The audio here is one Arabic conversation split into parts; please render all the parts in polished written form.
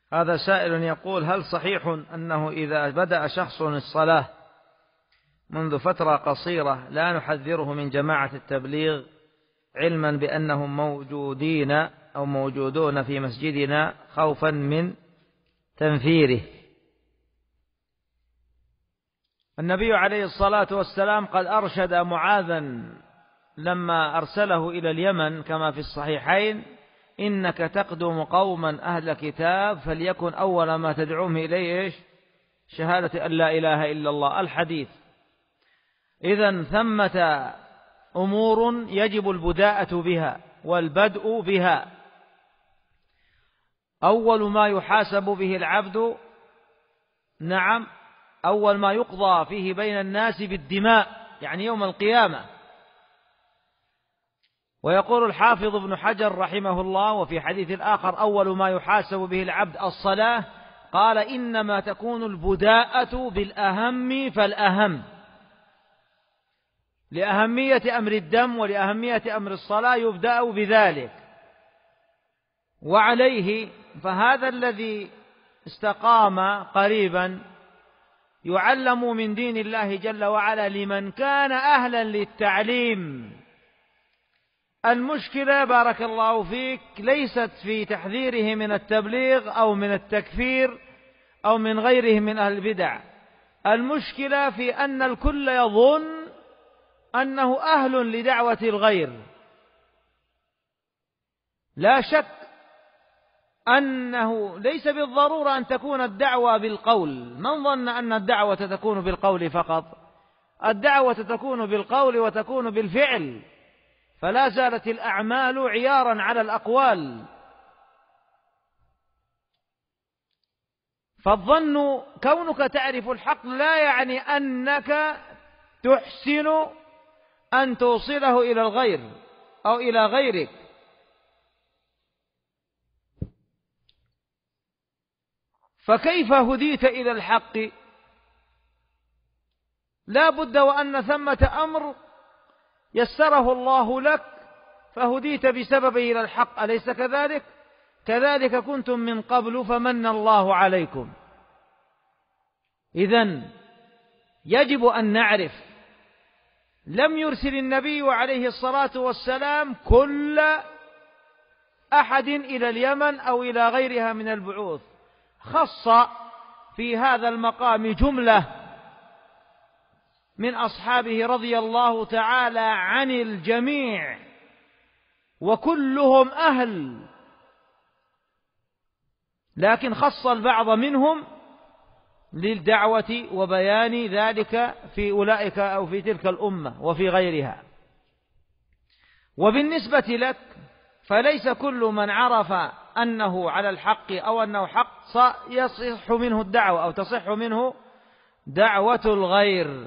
هذا سائل يقول: هل صحيح أنه إذا بدأ شخص الصلاة منذ فترة قصيرة لا نحذره من جماعة التبليغ، علما بأنهم موجودين أو موجودون في مسجدنا خوفا من تنفيره؟ النبي عليه الصلاة والسلام قد أرشد معاذا لما أرسله إلى اليمن كما في الصحيحين: إنك تقدم قوما أهل كتاب فليكن أول ما تدعوهم إليه شهادة أن لا إله إلا الله، الحديث. إذن ثمة أمور يجب البداءة بها والبدء بها. أول ما يحاسب به العبد، نعم، أول ما يقضى فيه بين الناس بالدماء، يعني يوم القيامة. ويقول الحافظ ابن حجر رحمه الله وفي حديث آخر: أول ما يحاسب به العبد الصلاة، قال: إنما تكون البداءة بالأهم فالأهم، لأهمية أمر الدم ولأهمية أمر الصلاة يبدأ بذلك. وعليه فهذا الذي استقام قريبا يعلم من دين الله جل وعلا لمن كان أهلا للتعليم. المشكلة بارك الله فيك ليست في تحذيره من التبليغ أو من التكفير أو من غيره من أهل البدع، المشكلة في أن الكل يظن أنه أهل لدعوة الغير. لا شك أنه ليس بالضرورة أن تكون الدعوة بالقول، من ظن أن الدعوة تكون بالقول فقط؟ الدعوة تكون بالقول وتكون بالفعل، فلا زالت الأعمال عيارا على الأقوال. فالظن كونك تعرف الحق لا يعني أنك تحسن أن توصله إلى الغير أو إلى غيرك. فكيف هديت إلى الحق؟ لا بد وأن ثمة أمر يسره الله لك فهديت بسببه إلى الحق، أليس كذلك؟ كذلك كنتم من قبل فمن الله عليكم. إذن يجب أن نعرف، لم يرسل النبي عليه الصلاة والسلام كل أحد إلى اليمن أو إلى غيرها من البعوث، خص في هذا المقام جملة من أصحابه رضي الله تعالى عن الجميع وكلهم أهل، لكن خص البعض منهم للدعوة وبيان ذلك في أولئك أو في تلك الأمة وفي غيرها. وبالنسبة لك فليس كل من عرف أنه على الحق أو أنه حق يصح منه الدعوة أو تصح منه دعوة الغير.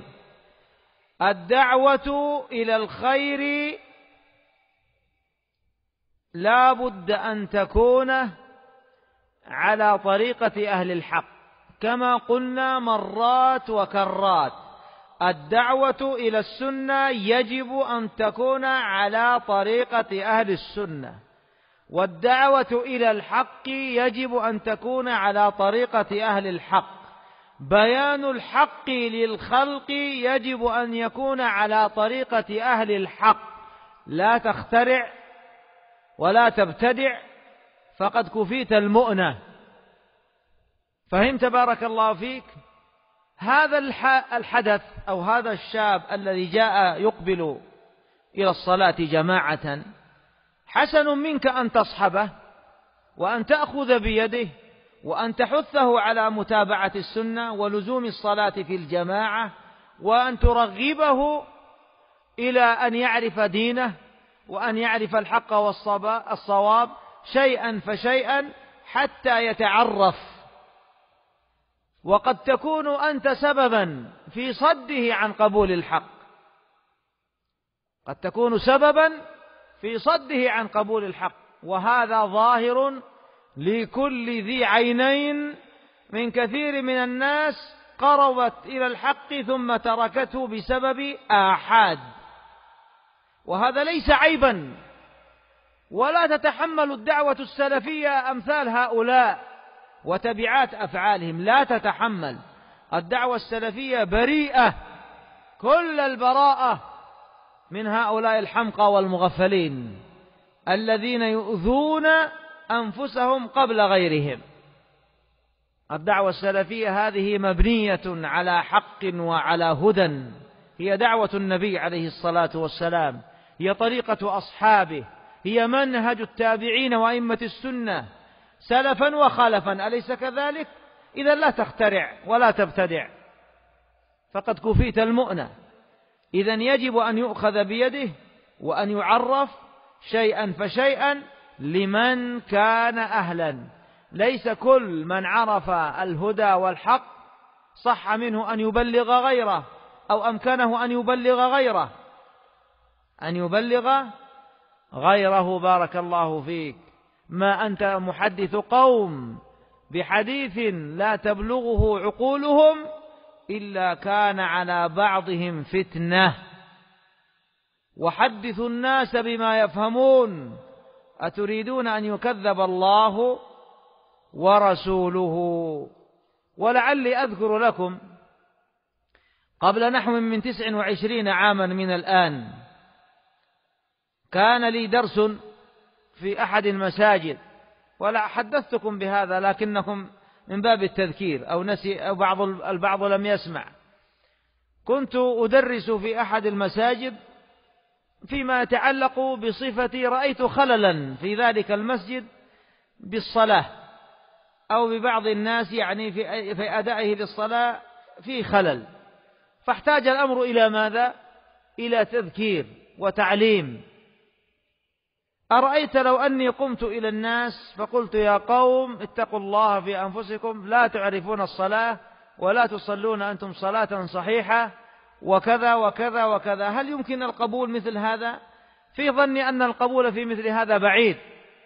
الدعوة إلى الخير لا بد أن تكون على طريقة أهل الحق، كما قلنا مرات وكرات. الدعوة إلى السنة يجب أن تكون على طريقة أهل السنة، والدعوة إلى الحق يجب أن تكون على طريقة أهل الحق. بيان الحق للخلق يجب أن يكون على طريقة أهل الحق، لا تخترع ولا تبتدع فقد كفيت المؤنة. فهمت بارك الله فيك؟ هذا الحدث أو هذا الشاب الذي جاء يقبل إلى الصلاة جماعة، حسن منك أن تصحبه وأن تأخذ بيده وأن تحثه على متابعة السنة ولزوم الصلاة في الجماعة، وأن ترغبه إلى أن يعرف دينه وأن يعرف الحق والصواب شيئا فشيئا حتى يتعرف. وقد تكون أنت سببا في صده عن قبول الحق، قد تكون سببا في صده عن قبول الحق، وهذا ظاهر لكل ذي عينين من كثير من الناس قربت إلى الحق ثم تركته بسبب آحاد، وهذا ليس عيبا، ولا تتحمل الدعوة السلفية أمثال هؤلاء، وتبعات أفعالهم لا تتحمل. الدعوة السلفية بريئة كل البراءة من هؤلاء الحمقى والمغفلين الذين يؤذون أنفسهم قبل غيرهم. الدعوة السلفية هذه مبنية على حق وعلى هدى، هي دعوة النبي عليه الصلاة والسلام، هي طريقة أصحابه، هي منهج التابعين وأئمة السنة سلفا وخلفا، أليس كذلك؟ إذا لا تخترع ولا تبتدع فقد كفيت المؤنة. إذن يجب أن يؤخذ بيده وأن يعرف شيئا فشيئا لمن كان أهلا. ليس كل من عرف الهدى والحق صح منه أن يبلغ غيره أو أمكنه أن يبلغ غيره، أن يبلغ غيره. بارك الله فيك. ما أنت محدث قوم بحديث لا تبلغه عقولهم إلا كان على بعضهم فتنة. وحدثوا الناس بما يفهمون، أتريدون أن يكذب الله ورسوله؟ ولعلي أذكر لكم قبل نحو من 29 عاما من الآن كان لي درس في أحد المساجد، ولا حدثتكم بهذا لكنكم من باب التذكير أو نسي أو البعض لم يسمع. كنت أدرس في أحد المساجد فيما يتعلق بصفتي، رأيت خللا في ذلك المسجد بالصلاة أو ببعض الناس يعني في أدائه للصلاة في خلل، فاحتاج الأمر إلى ماذا؟ إلى تذكير وتعليم. أرأيت لو أني قمت إلى الناس فقلت يا قوم اتقوا الله في أنفسكم، لا تعرفون الصلاة ولا تصلون أنتم صلاة صحيحة وكذا وكذا وكذا، هل يمكن القبول مثل هذا؟ في ظني أن القبول في مثل هذا بعيد.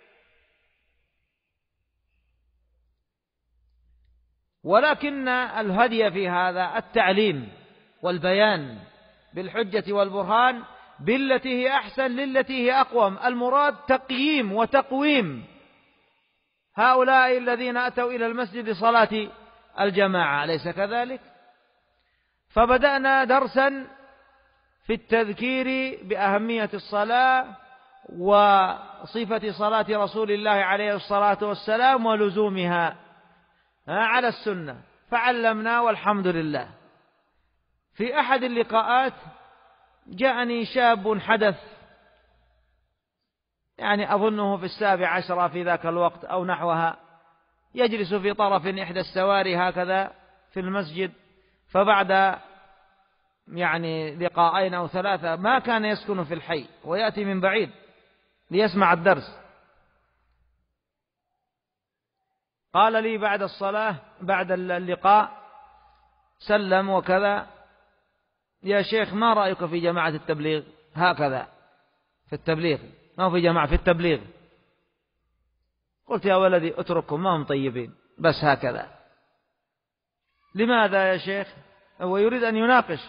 ولكن الهدي في هذا التعليم والبيان بالحجة والبرهان بالتي هي أحسن للتي هي أقوم. المراد تقييم وتقويم هؤلاء الذين أتوا إلى المسجد لصلاة الجماعة، أليس كذلك؟ فبدأنا درسا في التذكير بأهمية الصلاة وصفة صلاة رسول الله عليه الصلاة والسلام ولزومها على السنة، فعلمنا والحمد لله. في أحد اللقاءات جاءني شاب حدث، يعني أظنه في 17 في ذاك الوقت أو نحوها، يجلس في طرف إحدى السواري هكذا في المسجد، فبعد يعني لقاءين أو 3 ما كان يسكن في الحي ويأتي من بعيد ليسمع الدرس. قال لي بعد الصلاة بعد اللقاء سلم وكذا: يا شيخ ما رأيك في جماعة التبليغ؟ هكذا في التبليغ، ما في جماعة في التبليغ. قلت يا ولدي اتركهم ما هم طيبين، بس هكذا. لماذا يا شيخ؟ هو يريد أن يناقش،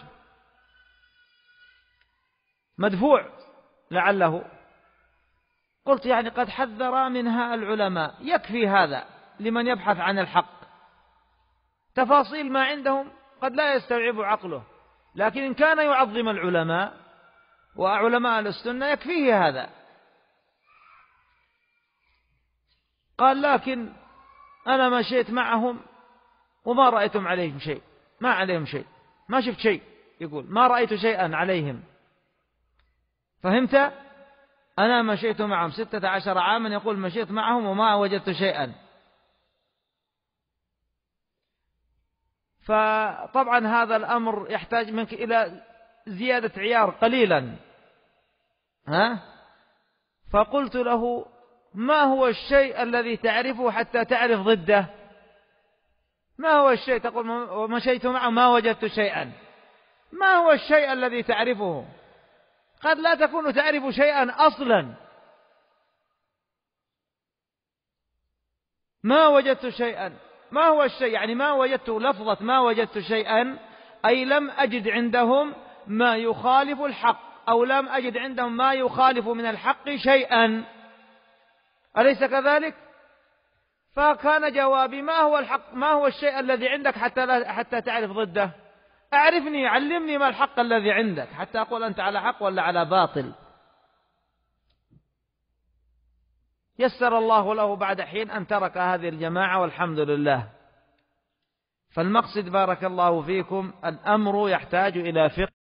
مدفوع لعله. قلت يعني قد حذر منها العلماء، يكفي هذا لمن يبحث عن الحق. تفاصيل ما عندهم قد لا يستوعب عقله، لكن إن كان يعظم العلماء وعلماء السنة يكفيه هذا. قال لكن أنا مشيت معهم وما رأيتم عليهم شيء، ما عليهم شيء، ما شفت شيء، يقول ما رأيت شيئا عليهم. فهمت؟ أنا مشيت معهم 16 عاما، يقول مشيت معهم وما وجدت شيئا. فطبعا هذا الأمر يحتاج منك إلى زيادة عيار قليلا. فقلت له: ما هو الشيء الذي تعرفه حتى تعرف ضده؟ ما هو الشيء تقول ومشيت معه ما وجدت شيئا؟ ما هو الشيء الذي تعرفه؟ قد لا تكون تعرف شيئا أصلا. ما وجدت شيئا، ما هو الشيء؟ يعني ما وجدت، لفظة ما وجدت شيئا أي لم أجد عندهم ما يخالف الحق، أو لم أجد عندهم ما يخالف من الحق شيئا، أليس كذلك؟ فكان جوابي: ما هو الحق، ما هو الشيء الذي عندك حتى تعرف ضده؟ أعرفني، علمني ما الحق الذي عندك حتى أقول أنت على حق ولا على باطل. يسر الله له بعد حين أن ترك هذه الجماعة والحمد لله. فالمقصد بارك الله فيكم، الأمر يحتاج إلى فقه.